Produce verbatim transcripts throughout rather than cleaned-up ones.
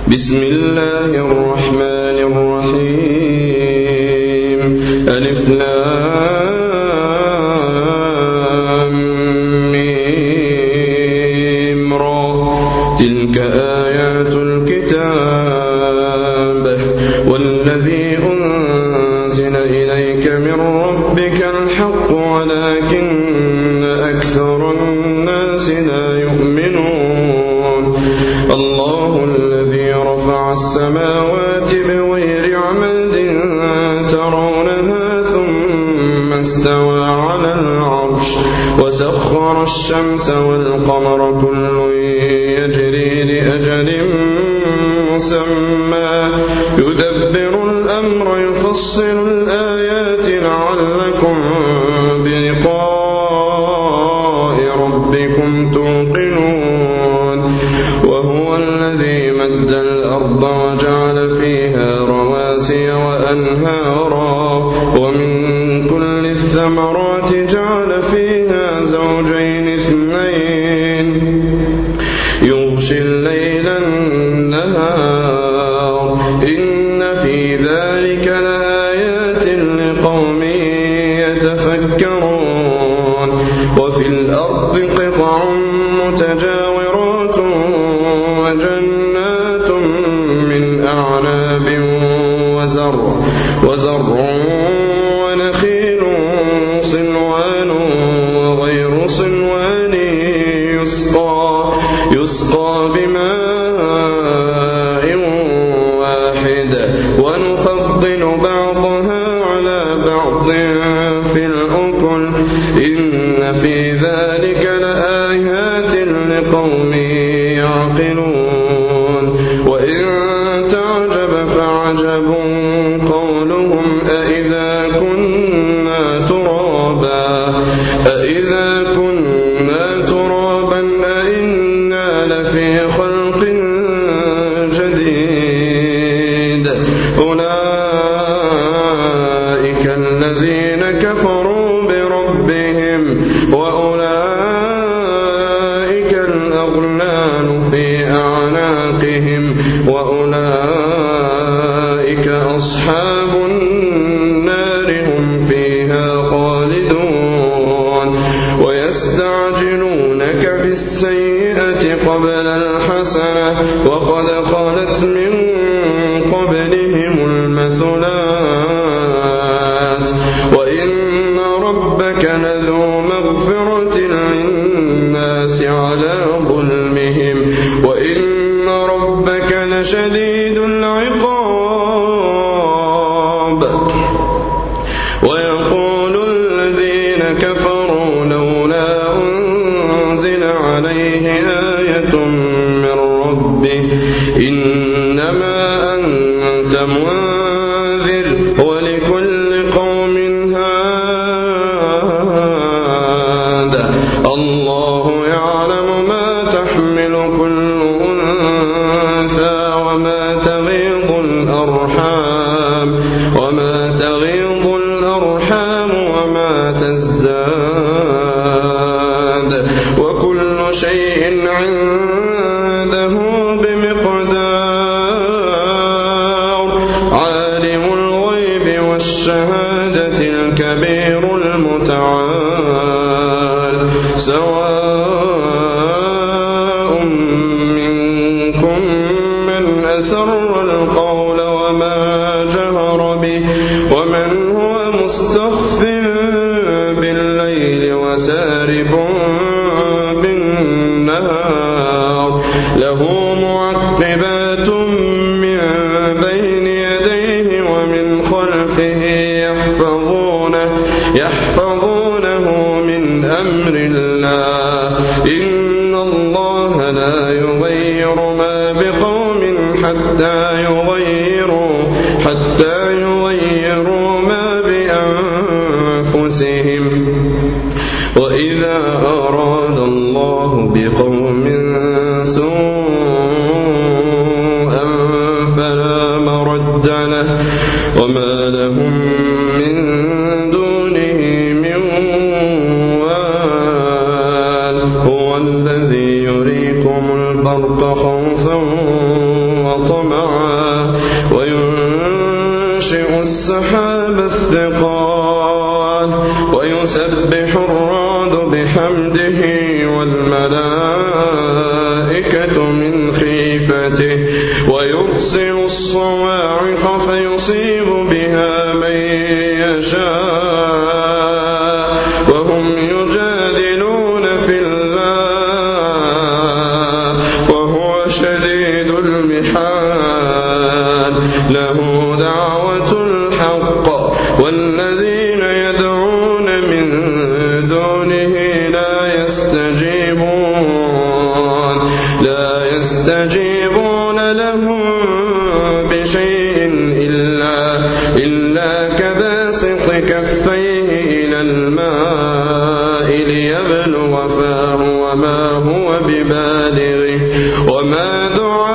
بسم الله الرحمن الرحيم ألف لام ميم را تلك آيات الكتاب والذي أنزل إليك من ربك الحق ولكن أكثر الناس لا يؤمنون الله الذي رفع السماوات بغير عمد ترونها ثم استوى على العرش وسخر الشمس والقمر كل يجري لأجل مسمى يدبر الأمر يفصل الآيات لعلكم بلقاء ربكم توقنون وهو الذي مد الأرض وجعل فيها رواسي وأنهارا ومن كل الثمرات جعل فيها زوجين اثنين يغشي الليل النهار إن في ذلك لآيات لقوم يتفكرون وفي الأرض قطع متجاورات وجنات من أعناب وزرع وزرع ونخيل صنوان وغير صنوان يسقى يسقى بماء واحد ونفضل بعضها على بعض في الأكل إن في ذلك لآيات لقوم يعقلون وإن تعجب فعجب قولهم أإذا كنا ترابا أإذا كنا ترابا أإنا لفي خلق جديد أولئك الذين كفروا بربهم وأولئك الأغلال في أعناقهم وأولئك أصحاب النار هم فيها خالدون ويستعجلونك بالسيئة قبل الحسنة وقد خلت من قبلهم المثلات وإن ربك لذو مغفرة للناس على ظلمهم وإن ربك لشديد العقاب ويقول الذين كفروا لولا أنزل عليه آية من ربه إنما أنت منذر ولكل قوم هاد الله يعلم ما تحمل كل أنثى وما تغيض الأرحام وما تغيض الأرحام وما تزداد وكل شيء عنده بمقدار عالم الغيب والشهادة الكبير المتعال سواء منكم من أسر القول وما جهر به ومن هو مستخف بالليل وسارب بالنهار له معقبات من بين يديه ومن خلفه يحفظونه يحفظونه من أمر الله إن الله لا يغير ما بقوم حتى يغيروا حتى يغيروا ما بأنفسهم وإذا أراد الله بقوم سوءا فلا مرد له وما لهم من دونه من وال هو الذي يريكم البرق خوفا وطمعا وينشئ السحاب الثقال ويسبح الرعد بحمده والملائكة من خيفته ويرسل الصواعق فيصيب بها من يشاء وهم يجادلون في الله وهو شديد المحال له دعوة الحق والذين يدعون من دونه لا يستجيبون لا يستجيبون لهم بشيء إلا إلا كباسط كفيه إلى الماء ليبلغ فاه وما هو ببالغه وما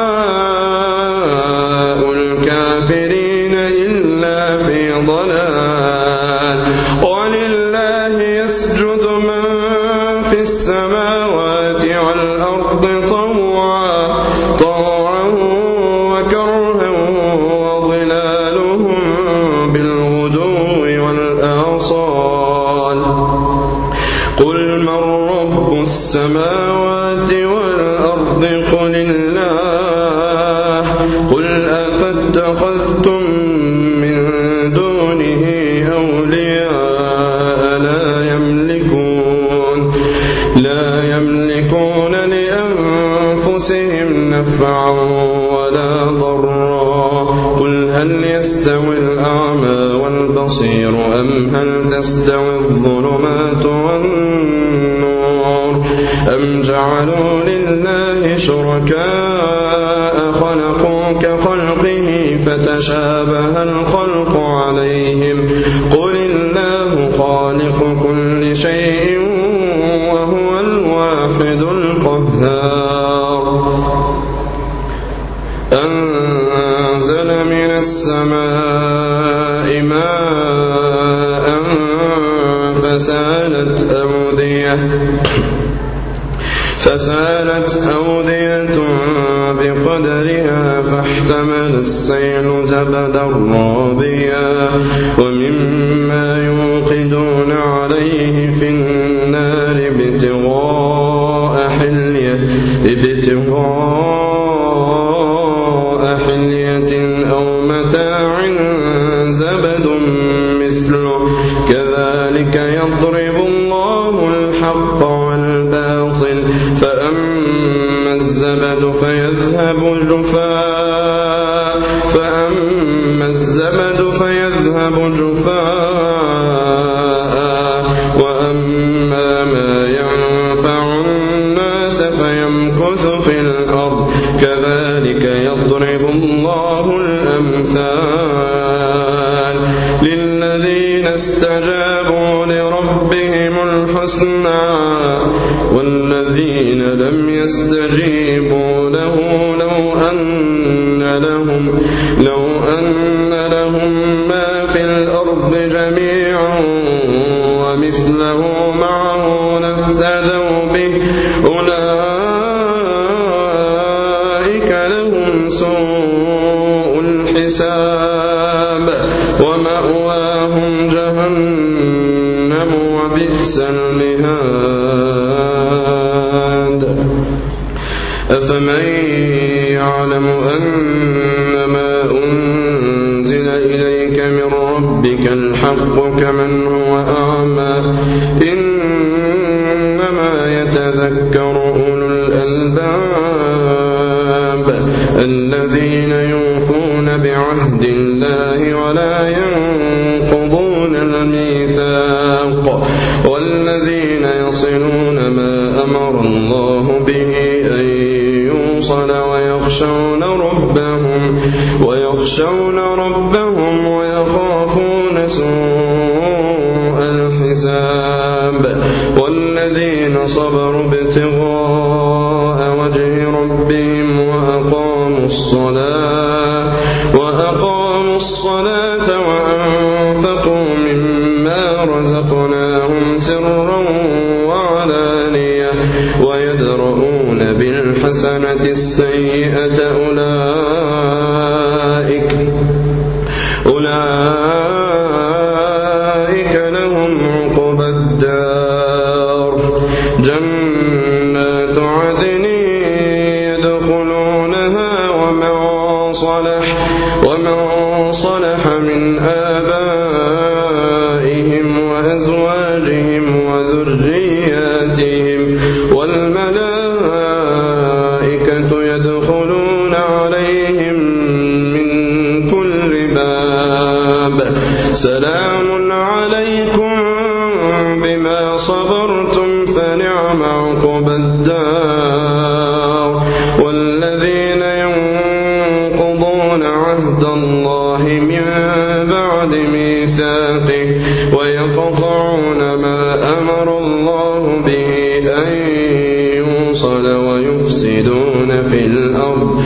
دعاء الكافرين إلا في ضلال ولله يسجد من في السماوات والأرض طوعا طوعا وكرها وظلالهم بالغدو والآصال قل من رب السماوات والأرض قل الله قل أفاتخذتم من دونه أولياء لا يملكون لا يملكون لأنفسهم نفعا ولا ضرا قل هل يستوي الأعمى والبصير أم هل تستوي الظلمات والنور أم جعلوا لله شركاء خلقوا كخلقه فتشابه الخلق عليهم قل الله خالق كل شيء وهو الواحد القهار أنزل من السماء ماء فسالت أودية فسالت أودية بقدرها فاحتمل السيل زبدا رابيا ومما يوقدون عليه في النار ابتغاء حلية ابتغاء حلية أو متاع زبد مثله كذلك يضرب الله الحق والباطل فأما الزبد فيذهب جفاء فأما الزبد فيذهب جفاء وأما ما ينفع الناس فيمكث في الأرض كذلك يضرب الله الأمثال للذين استجابوا لربهم الحسنى والذين لم يستجيبوا له لو أن لهم لو أن لهم ما في الأرض جميعا ومثله معه لافتدوا به أولئك لهم سوء الحساب ومأواهم جهنم وبئس المهاد أفمن يعلم أنما أنزل إليك من ربك الحق كمن هو أعمى إنما يتذكر أولو الألباب الذين يوفون بعهد الله ولا ينقضون الميثاق والذين يصلون ما أمر الله به أن يوصل ويخشون ربهم ويخشون ربهم ويخافون سوء الحساب والذين صبروا ابتغاء وجه ربهم وأقاموا الصلاة وأقاموا الصلاة وأنفقوا مما رزقناهم سرا وعلانية ويدرؤون بالحسنة السيئة أولئك صلح ومن صلح من آبائهم وأزواجهم وذرياتهم والملائكة يدخلون عليهم من كل باب سلام عليكم بما صبرتم فنعم عقبى الدار والذين ينقضون عهد الله من بعد ميثاقه ويقطعون ما أمر الله به أن يوصل ويفسدون في الأرض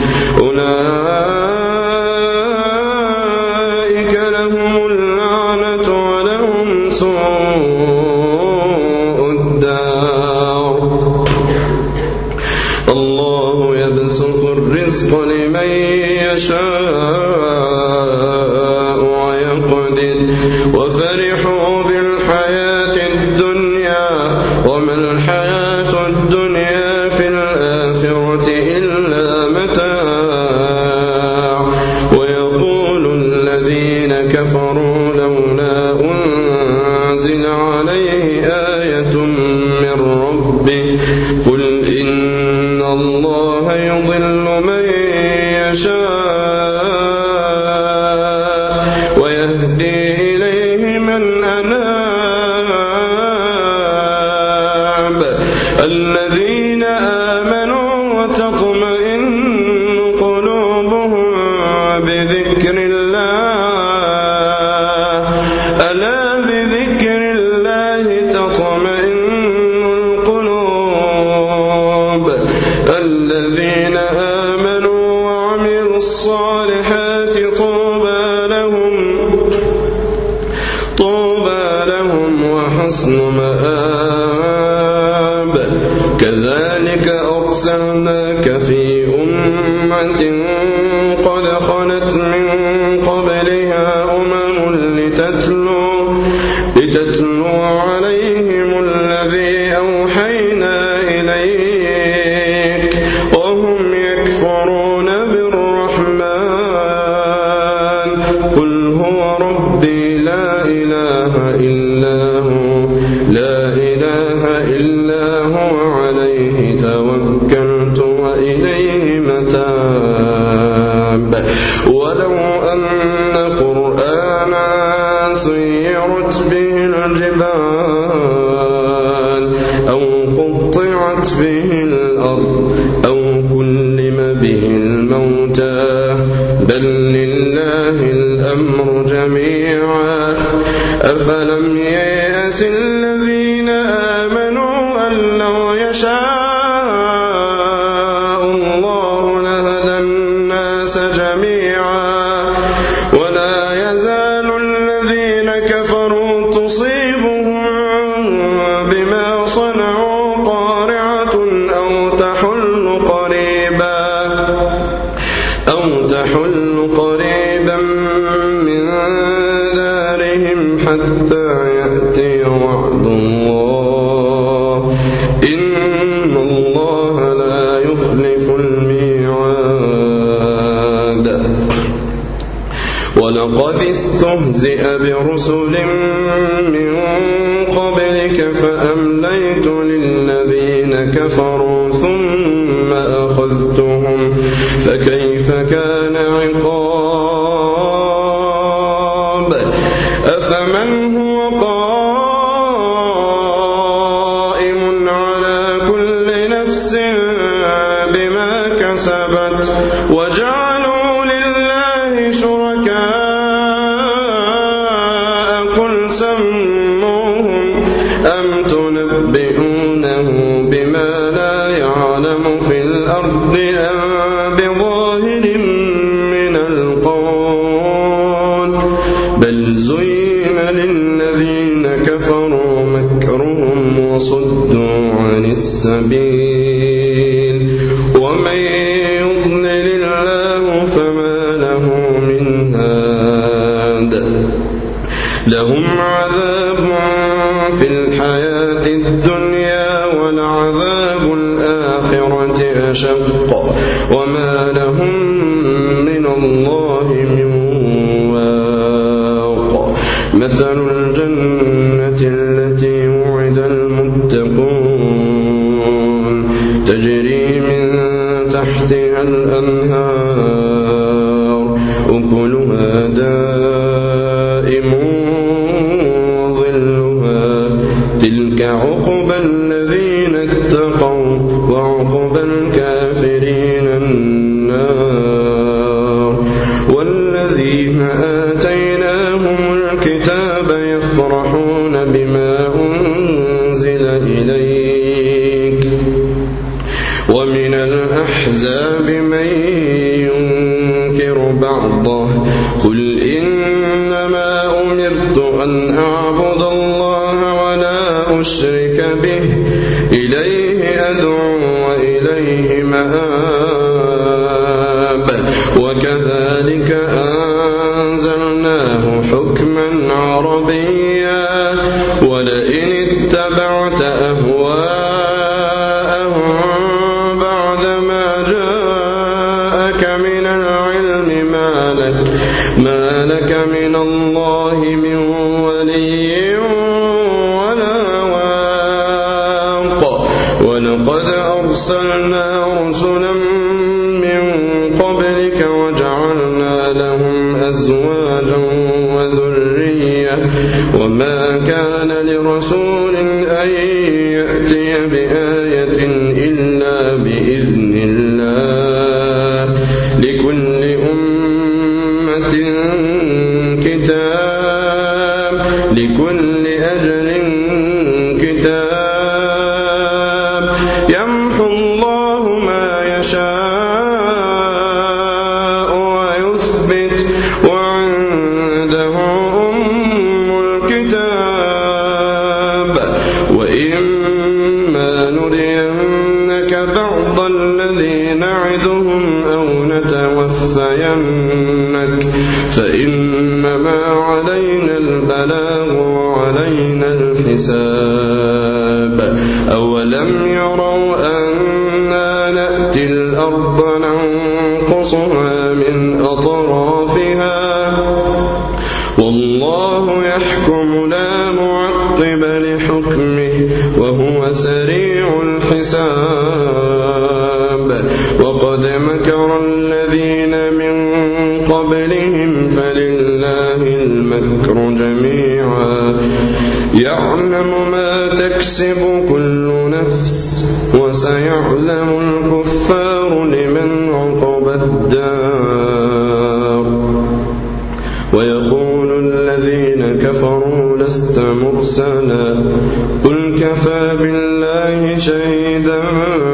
أولئك لهم اللعنة ولهم سوء الدار. الله يبسط الرزق لمن يشاء ويقدر وفرحوا بالحياة الدنيا وما الحياة الدنيا في الآخرة إلا متاع ويقول الذين كفروا لولا أنزل عليه آية من ربه قل إن الله يضل من يشاء ويهدي إليه من أناب الذين آمنوا وتطمئن قلوبهم بذكر الله ألا بذكر الله تطمئن القلوب الذين آمنوا وعملوا الصالحات طوبى لهم طوبى لهم وحسن مآب كذلك أرسلناك في أمة قد خلت من قبلها أمم لتتلو لتتلو عليهم الذي أوحينا إليك وهم يكفرون بالرحمن قل هو ربي لا إله إلا هو لا إله إلا هو عليه توكلت وإليه متاب ولو أن قرآنا سيرت به الجبال أو قطعت به الأرض أو كلم به الموتى بل لله الأمر جميعا أفلم ييأس الذين آمنوا أن لو يشاء الله لهدى الناس جميعا ولا يزال الذين كفروا تصيبهم بما صنعوا قارعة أو تحل قريبا أو تحل قريبا من دارهم حتى يأتي وعد الله إن الله لا يخلف الميعاد. ولقد استهزئ برسل من قبلك فأمليت للذين كفروا ثم أخذتهم فكيف كان عقاب أفمن هو قائم على كل نفس بما كسبت وجعلوا لله شركاء قل سموهم أم تنبئونه بما لا يعلم في الأرض أم بظاهر من القول بل زين للذين كفروا مكرهم وصدوا عن السبيل ومن يضلل الله فما له من هاد لهم عذاب في الحياة الدنيا ولعذاب الآخرة أشق وما لهم من الله من واق. مثل الجنة التي وعد المتقون تجري من تحتها الأنهار أكلها دائم وظلها تلك عقبى الذين اتقوا وعقبى الكافرين النار. والذين آتيناهم الكتاب يفرحون بما أنزل إليك ومن الأحزاب من ينكر بعضه قل إنما أمرت أن أعبد الله ولا أشرك به إليه أدعو وإليه مآب. وكذلك أنزلناه حكما عربيا ولئن اتبعت أهواءهم بعدما جاءك من العلم ما لك, ما لك من الله من ولي ولا واق. ولقد أرسلنا رسلا من قبلك وجعلنا لهم أزواجا وذرية وما كان لرسول أن يأتي بآية إلا بإذن الله لكل أمة كتاب لكل أجل كتاب يمحو الله ما يشاء ويثبت وعنده أم الكتاب. وإما نرينك بعض الذي نعدهم أو نتوفينك فإنما علينا البلاغ وعلينا الحساب. أولم يروا أنا نأتي الأرض ننقصها من أطرافها والله يحكم لا معقب لحكمه وهو سريع الحساب. وقد مكر الذين من قبلهم فلله المكر جميعا يعلم ما تكسب كل نفس وسيعلم الكفار لمن عقبى الدار. ويقول الذين كفروا لست مرسلا قل كفى بالله شهيدا